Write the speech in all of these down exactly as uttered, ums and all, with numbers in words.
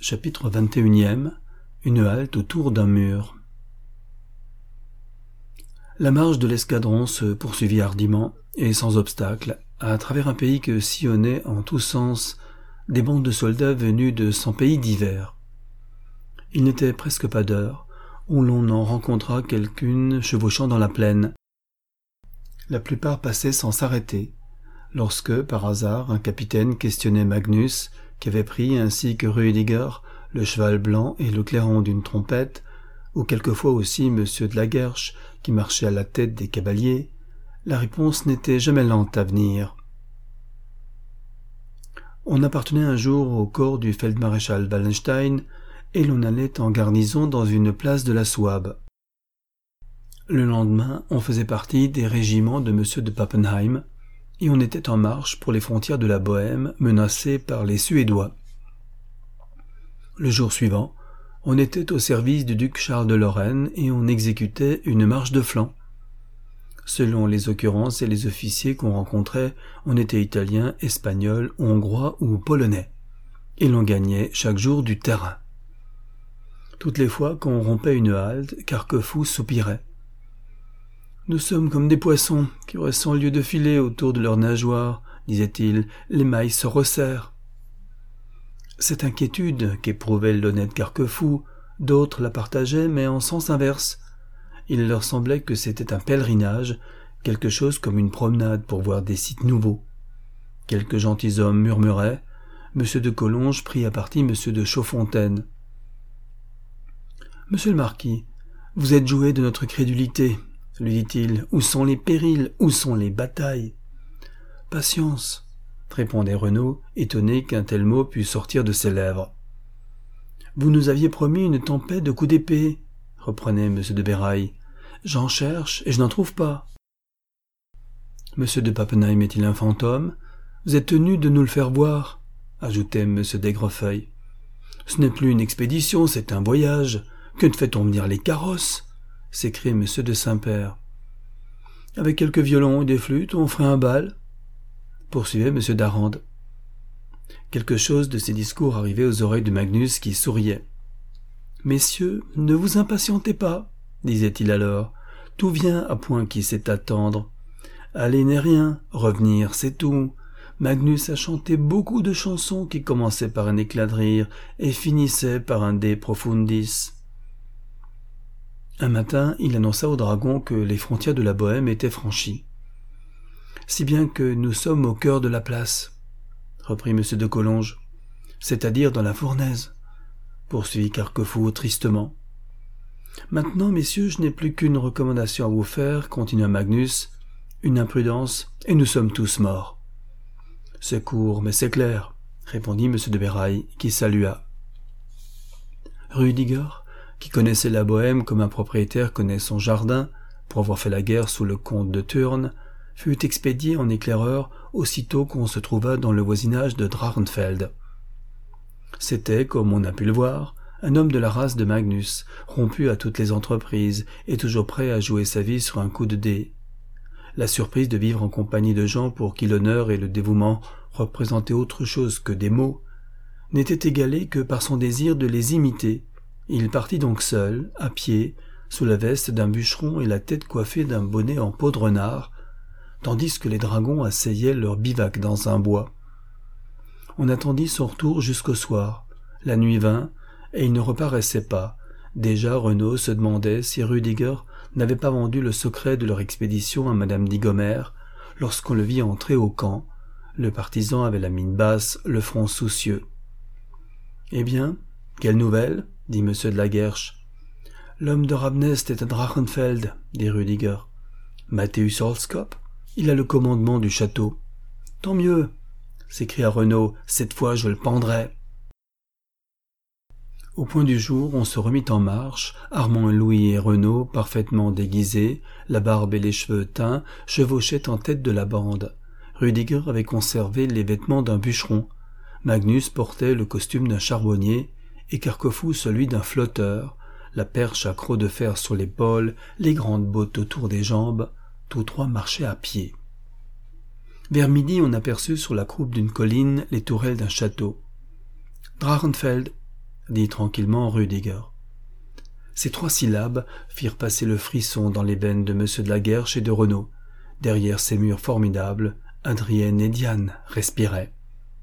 Chapitre vingt et unième. Une halte autour d'un mur. La marche de l'escadron se poursuivit hardiment et sans obstacle à travers un pays que sillonnaient en tous sens des bandes de soldats venus de cent pays divers. Il n'était presque pas d'heure où l'on en rencontra quelqu'une chevauchant dans la plaine. La plupart passaient sans s'arrêter, lorsque, par hasard, un capitaine questionnait Magnus, qui avait pris, ainsi que Rudiger, le cheval blanc et le clairon d'une trompette, ou quelquefois aussi M. de la Guerche, qui marchait à la tête des cavaliers, la réponse n'était jamais lente à venir. On appartenait un jour au corps du feldmaréchal Wallenstein, et l'on allait en garnison dans une place de la Souabe. Le lendemain, on faisait partie des régiments de M. de Pappenheim, et on était en marche pour les frontières de la Bohême menacées par les Suédois. Le jour suivant, on était au service du duc Charles de Lorraine et on exécutait une marche de flanc. Selon les occurrences et les officiers qu'on rencontrait, on était italien, espagnol, hongrois ou polonais, et l'on gagnait chaque jour du terrain. Toutes les fois qu'on rompait une halte, Carquefou soupirait. « Nous sommes comme des poissons qui auraient cent lieues de filet autour de leurs nageoires, disait-il, les mailles se resserrent. » Cette inquiétude qu'éprouvait l'honnête Carquefou, d'autres la partageaient, mais en sens inverse. Il leur semblait que c'était un pèlerinage, quelque chose comme une promenade pour voir des sites nouveaux. Quelques gentilshommes murmuraient. Monsieur de Collonges prit à partie Monsieur de Chaudfontaine. « Monsieur le marquis, vous êtes joué de notre crédulité, lui dit-il. Où sont les périls? Où sont les batailles? Patience, répondait Renaud, étonné qu'un tel mot pût sortir de ses lèvres. Vous nous aviez promis une tempête de coups d'épée, reprenait M. de Béraille. J'en cherche et je n'en trouve pas. M. de Pappenheim est-il un fantôme? Vous êtes tenu de nous le faire voir, ajoutait M. d'Aigrefeuille. Ce n'est plus une expédition, c'est un voyage. Que ne fait-on venir les carrosses? S'écriait M. de Saint-Père. Avec quelques violons et des flûtes, on ferait un bal, poursuivait M. d'Arande. Quelque chose de ces discours arrivait aux oreilles de Magnus qui souriait. « Messieurs, ne vous impatientez pas, disait-il alors. Tout vient à point qui sait attendre. Aller n'est rien, revenir c'est tout. Magnus a chanté beaucoup de chansons qui commençaient par un éclat de rire et finissaient par un de profundis. » Un matin, il annonça aux dragons que les frontières de la Bohême étaient franchies. « Si bien que nous sommes au cœur de la place, » reprit M. de Collonges, « c'est-à-dire dans la fournaise, » poursuivit Carquefou tristement. « Maintenant, messieurs, je n'ai plus qu'une recommandation à vous faire, » continua Magnus, « une imprudence, et nous sommes tous morts. »« C'est court, mais c'est clair, » répondit M. de Béraille, qui salua. Rudiger, qui connaissait la Bohême comme un propriétaire connaît son jardin, pour avoir fait la guerre sous le comte de Thurn, fut expédié en éclaireur aussitôt qu'on se trouva dans le voisinage de Drachenfeld. C'était, comme on a pu le voir, un homme de la race de Magnus, rompu à toutes les entreprises et toujours prêt à jouer sa vie sur un coup de dé. La surprise de vivre en compagnie de gens pour qui l'honneur et le dévouement représentaient autre chose que des mots n'était égalée que par son désir de les imiter. Il partit donc seul, à pied, sous la veste d'un bûcheron et la tête coiffée d'un bonnet en peau de renard, tandis que les dragons asseyaient leur bivac dans un bois. On attendit son retour jusqu'au soir. La nuit vint, et il ne reparaissait pas. Déjà Renaud se demandait si Rudiger n'avait pas vendu le secret de leur expédition à Madame Digomer, lorsqu'on le vit entrer au camp. Le partisan avait la mine basse, le front soucieux. « Eh bien, quelle nouvelle ?» dit M. de la Guerche. « L'homme de Rabnest est à Drachenfeld, » dit Rudiger. « Mathéus Horskop, il a le commandement du château. »« Tant mieux !» s'écria Renaud, « cette fois je le pendrai. » Au point du jour, on se remit en marche, Armand, Louis et Renaud, parfaitement déguisés, la barbe et les cheveux teints, chevauchaient en tête de la bande. Rudiger avait conservé les vêtements d'un bûcheron. Magnus portait le costume d'un charbonnier, et Carquefou celui d'un flotteur, la perche à crocs de fer sur l'épaule, les grandes bottes autour des jambes, tous trois marchaient à pied. Vers midi, on aperçut sur la croupe d'une colline les tourelles d'un château. « Drachenfeld » dit tranquillement Rudiger. Ces trois syllabes firent passer le frisson dans les veines de Monsieur de la Guerche et de Renaud. Derrière ces murs formidables, Adrienne et Diane respiraient.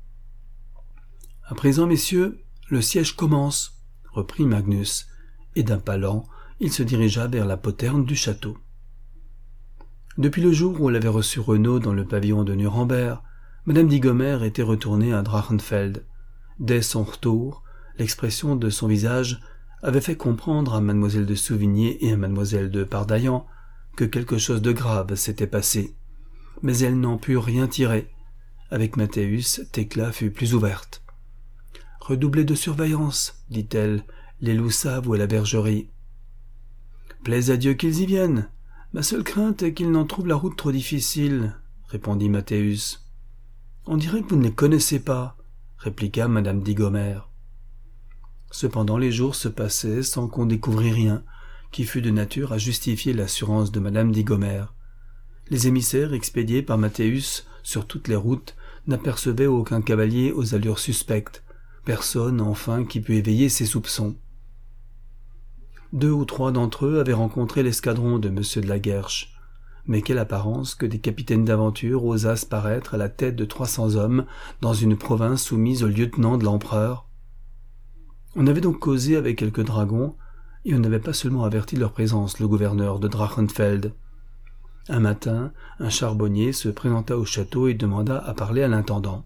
« À présent, messieurs, le siège commence, » reprit Magnus, et d'un pas lent, il se dirigea vers la poterne du château. Depuis le jour où elle avait reçu Renaud dans le pavillon de Nuremberg, Madame Digomer était retournée à Drachenfeld. Dès son retour, l'expression de son visage avait fait comprendre à mademoiselle de Souvigné et à mademoiselle de Pardaillan que quelque chose de grave s'était passé. Mais elles n'en purent rien tirer. Avec Mathéus, Thekla fut plus ouverte. « Redoublez de surveillance, dit-elle, les loups savent où est la bergerie. »« Plaise à Dieu qu'ils y viennent. Ma seule crainte est qu'ils n'en trouvent la route trop difficile, » répondit Mathéus. « On dirait que vous ne les connaissez pas, » répliqua madame Digomer. Cependant les jours se passaient sans qu'on découvrît rien qui fût de nature à justifier l'assurance de madame Digomer. Les émissaires expédiés par Mathéus sur toutes les routes n'apercevaient aucun cavalier aux allures suspectes, personne enfin qui pût éveiller ses soupçons. Deux ou trois d'entre eux avaient rencontré l'escadron de Monsieur de la Guerche, mais quelle apparence que des capitaines d'aventure osassent paraître à la tête de trois cents hommes dans une province soumise au lieutenant de l'empereur. On avait donc causé avec quelques dragons, et on n'avait pas seulement averti de leur présence le gouverneur de Drachenfeld. Un matin, un charbonnier se présenta au château et demanda à parler à l'intendant.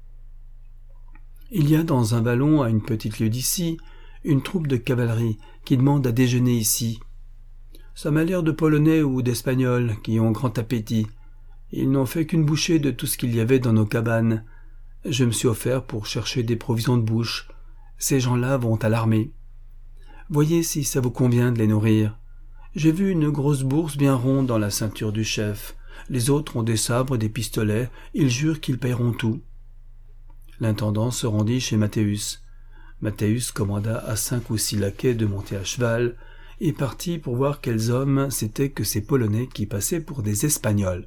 « Il y a dans un vallon à une petite lieue d'ici une troupe de cavalerie qui demande à déjeuner ici. Ça m'a l'air de Polonais ou d'Espagnols qui ont grand appétit. Ils n'ont fait qu'une bouchée de tout ce qu'il y avait dans nos cabanes. Je me suis offert pour chercher des provisions de bouche. Ces gens-là vont à l'armée. Voyez si ça vous convient de les nourrir. J'ai vu une grosse bourse bien ronde dans la ceinture du chef. Les autres ont des sabres et des pistolets. Ils jurent qu'ils paieront tout. » L'intendant se rendit chez Mathéus. Mathéus commanda à cinq ou six laquais de monter à cheval et partit pour voir quels hommes c'étaient que ces Polonais qui passaient pour des Espagnols.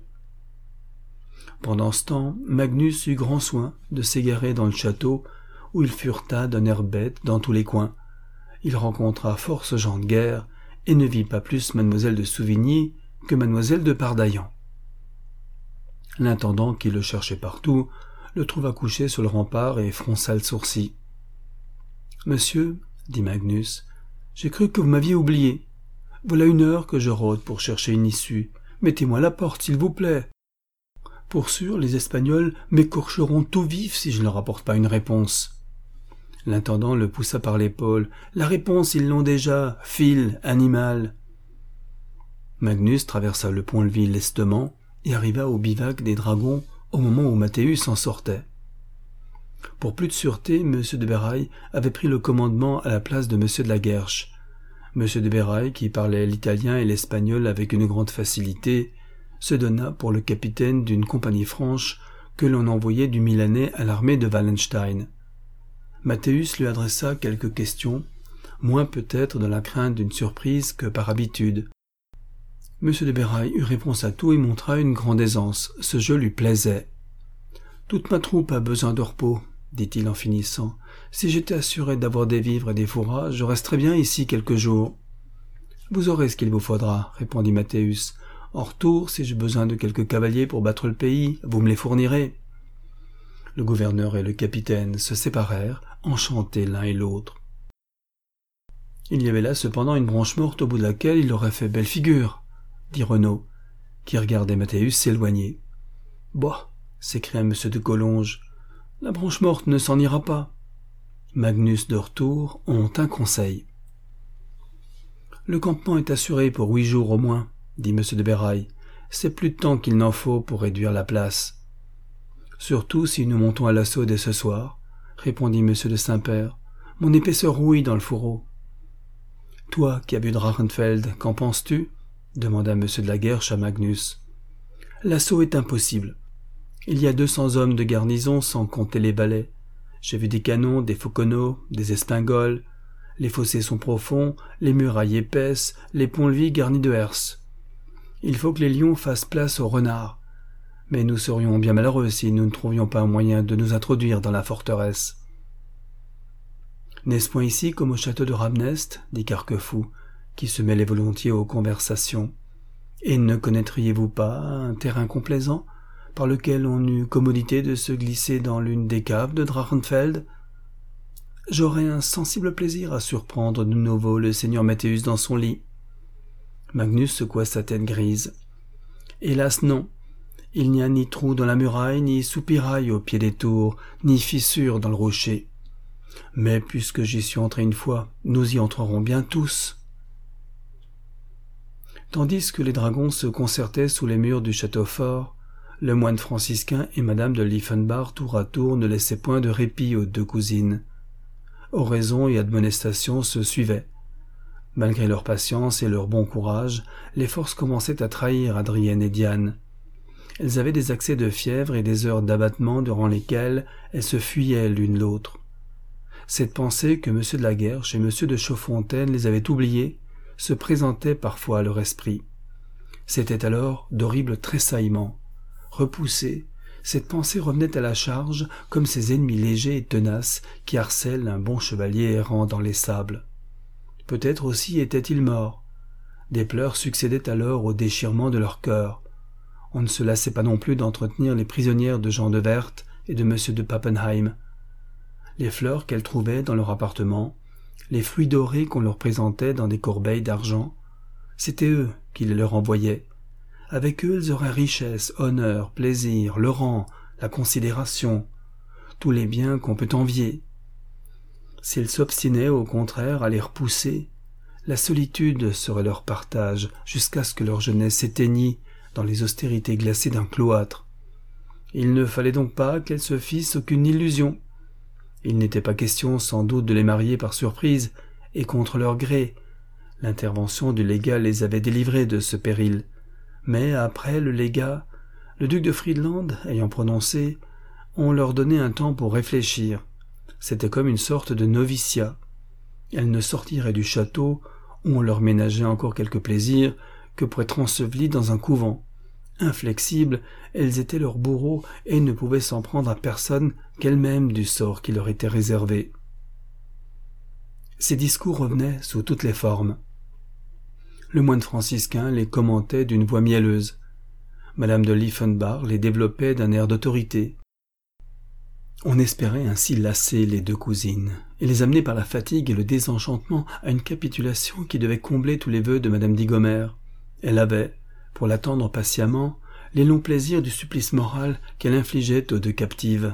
Pendant ce temps, Magnus eut grand soin de s'égarer dans le château où il fureta d'un air bête dans tous les coins. Il rencontra force gens de guerre et ne vit pas plus mademoiselle de Souvigny que mademoiselle de Pardaillan. L'intendant, qui le cherchait partout, le trouva couché sur le rempart et fronça le sourcil. « Monsieur, dit Magnus, j'ai cru que vous m'aviez oublié. Voilà une heure que je rôde pour chercher une issue. Mettez-moi à la porte, s'il vous plaît. Pour sûr, les Espagnols m'écorcheront tout vif si je ne leur apporte pas une réponse. » L'intendant le poussa par l'épaule. « La réponse, ils l'ont déjà. File, animal !» Magnus traversa le pont-levis lestement et arriva au bivac des dragons au moment où Mathéus en sortait. Pour plus de sûreté, M. de Béraille avait pris le commandement à la place de M. de la Guerche. M. de Béraille, qui parlait l'italien et l'espagnol avec une grande facilité, se donna pour le capitaine d'une compagnie franche que l'on envoyait du Milanais à l'armée de Wallenstein. Mathéus lui adressa quelques questions, moins peut-être dans la crainte d'une surprise que par habitude. M. de Béraille eut réponse à tout et montra une grande aisance. Ce jeu lui plaisait. « Toute ma troupe a besoin de repos, » dit-il en finissant. « Si j'étais assuré d'avoir des vivres et des fourrages, je resterais bien ici quelques jours. »« Vous aurez ce qu'il vous faudra, » répondit Mathéus. « En retour, si j'ai besoin de quelques cavaliers pour battre le pays, vous me les fournirez. » Le gouverneur et le capitaine se séparèrent, enchantés l'un et l'autre. Il y avait là cependant une branche morte au bout de laquelle il aurait fait belle figure, dit Renaud, qui regardait Mathéus s'éloigner. « Bah !» s'écria M. de Collonges. « La branche morte ne s'en ira pas. » Magnus de retour ont un conseil. « Le campement est assuré pour huit jours au moins, » dit M. de Béraille. « C'est plus de temps qu'il n'en faut pour réduire la place. »« Surtout si nous montons à l'assaut dès ce soir, » répondit M. de Saint-Père. « Mon épée se rouille dans le fourreau. »« Toi qui as vu Drachenfeld, qu'en penses-tu » demanda M. de la Guerche à Magnus. « L'assaut est impossible. Il y a deux cents hommes de garnison sans compter les balais. J'ai vu des canons, des fauconneaux, des espingoles. Les fossés sont profonds, les murailles épaisses, les ponts-levis garnis de herses. Il faut que les lions fassent place aux renards. Mais nous serions bien malheureux si nous ne trouvions pas un moyen de nous introduire dans la forteresse. » N'est-ce point ici comme au château de Rabnest, dit Carquefou, qui se mêlait volontiers aux conversations. Et ne connaîtriez-vous pas un terrain complaisant, par lequel on eut commodité de se glisser dans l'une des caves de Drachenfeld? J'aurais un sensible plaisir à surprendre de nouveau le seigneur Mathéus dans son lit. Magnus secoua sa tête grise. Hélas non, il n'y a ni trou dans la muraille, ni soupirail au pied des tours, ni fissure dans le rocher. Mais puisque j'y suis entré une fois, nous y entrerons bien tous. Tandis que les dragons se concertaient sous les murs du château fort, le moine franciscain et madame de Lieffenbach tour à tour ne laissaient point de répit aux deux cousines. Oraisons et admonestations se suivaient. Malgré leur patience et leur bon courage, les forces commençaient à trahir Adrienne et Diane. Elles avaient des accès de fièvre et des heures d'abattement durant lesquelles elles se fuyaient l'une l'autre. Cette pensée que M. de la Guerche et M. de Chaudfontaine les avaient oubliées se présentait parfois à leur esprit. C'étaient alors d'horribles tressaillements. Repoussée, cette pensée revenait à la charge comme ces ennemis légers et tenaces qui harcèlent un bon chevalier errant dans les sables. Peut-être aussi étaient-ils morts. Des pleurs succédaient alors au déchirement de leur cœur. On ne se lassait pas non plus d'entretenir les prisonnières de Jean de Werth et de M. de Pappenheim. Les fleurs qu'elles trouvaient dans leur appartement, les fruits dorés qu'on leur présentait dans des corbeilles d'argent, c'étaient eux qui les leur envoyaient. Avec eux, ils auraient richesse, honneur, plaisir, le rang, la considération, tous les biens qu'on peut envier. S'ils s'obstinaient au contraire à les repousser, la solitude serait leur partage jusqu'à ce que leur jeunesse s'éteignît dans les austérités glacées d'un cloître. Il ne fallait donc pas qu'elles se fissent aucune illusion. Il n'était pas question sans doute de les marier par surprise et contre leur gré. L'intervention du légat les avait délivrées de ce péril. Mais après le légat, le duc de Friedland ayant prononcé, on leur donnait un temps pour réfléchir. C'était comme une sorte de noviciat. Elles ne sortiraient du château, où on leur ménageait encore quelques plaisirs, que pour être ensevelies dans un couvent. Inflexibles, elles étaient leurs bourreaux et ne pouvaient s'en prendre à personne qu'elles-mêmes du sort qui leur était réservé. Ces discours revenaient sous toutes les formes. Le moine franciscain les commentait d'une voix mielleuse. Madame de Lieffenbach les développait d'un air d'autorité. On espérait ainsi lasser les deux cousines, et les amener par la fatigue et le désenchantement à une capitulation qui devait combler tous les vœux de madame Diggomer. Elle avait, pour l'attendre patiemment, les longs plaisirs du supplice moral qu'elle infligeait aux deux captives.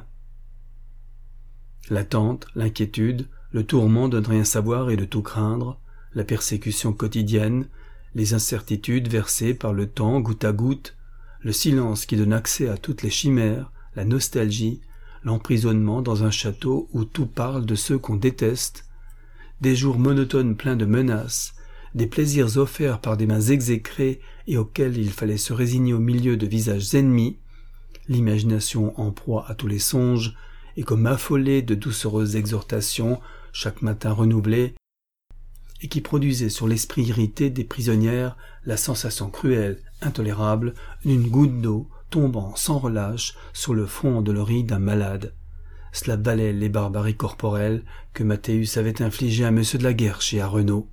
L'attente, l'inquiétude, le tourment de ne rien savoir et de tout craindre, la persécution quotidienne, les incertitudes versées par le temps goutte à goutte, le silence qui donne accès à toutes les chimères, la nostalgie, l'emprisonnement dans un château où tout parle de ceux qu'on déteste, des jours monotones pleins de menaces, des plaisirs offerts par des mains exécrées et auxquels il fallait se résigner au milieu de visages ennemis, l'imagination en proie à tous les songes, et comme affolée de doucereuses exhortations, chaque matin renouvelées, et qui produisait sur l'esprit irrité des prisonnières la sensation cruelle, intolérable, d'une goutte d'eau tombant sans relâche sur le front endolori d'un malade. Cela valait les barbaries corporelles que Mathéus avait infligées à M. de la Guerche et à Renaud.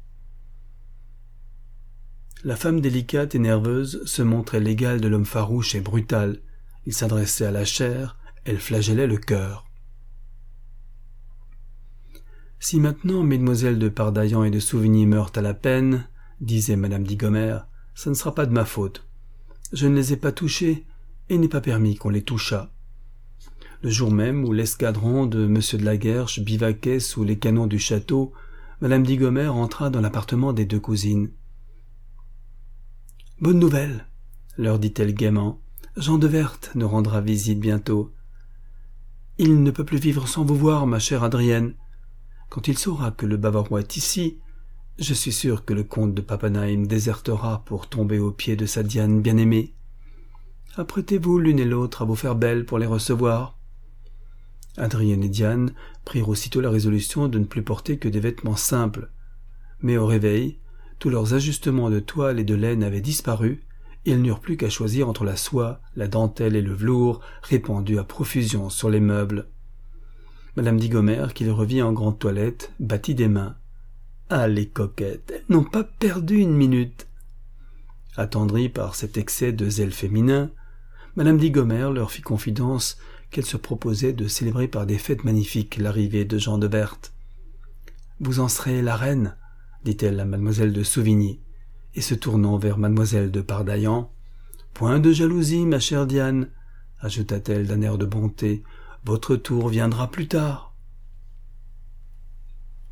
La femme délicate et nerveuse se montrait l'égale de l'homme farouche et brutal. Il s'adressait à la chair, elle flagellait le cœur. « Si maintenant mesdemoiselles de Pardaillan et de Souvigny meurent à la peine, disait madame Diggomer, ça ne sera pas de ma faute. Je ne les ai pas touchées et n'est pas permis qu'on les touchât. » Le jour même où l'escadron de M. de la Guerche bivaquait sous les canons du château, madame Diggomer entra dans l'appartement des deux cousines. « Bonne nouvelle, leur dit-elle gaiement. Jean de Werth nous rendra visite bientôt. Il ne peut plus vivre sans vous voir, ma chère Adrienne. Quand il saura que le Bavarois est ici, je suis sûr que le comte de Pappenheim désertera pour tomber aux pieds de sa Diane bien-aimée. Apprêtez-vous l'une et l'autre à vous faire belle pour les recevoir. » Adrienne et Diane prirent aussitôt la résolution de ne plus porter que des vêtements simples. Mais au réveil, tous leurs ajustements de toile et de laine avaient disparu, et elles n'eurent plus qu'à choisir entre la soie, la dentelle et le velours répandus à profusion sur les meubles. Madame Digomer, qui le revit en grande toilette, battit des mains. Ah, les coquettes, elles n'ont pas perdu une minute. Attendrie par cet excès de zèle féminin, Madame Digomer leur fit confidence qu'elle se proposait de célébrer par des fêtes magnifiques l'arrivée de Jean de Berthe. « Vous en serez la reine ?» dit-elle à mademoiselle de Souvigny, et se tournant vers mademoiselle de Pardaillan. « Point de jalousie, ma chère Diane, ajouta-t-elle d'un air de bonté, votre tour viendra plus tard. »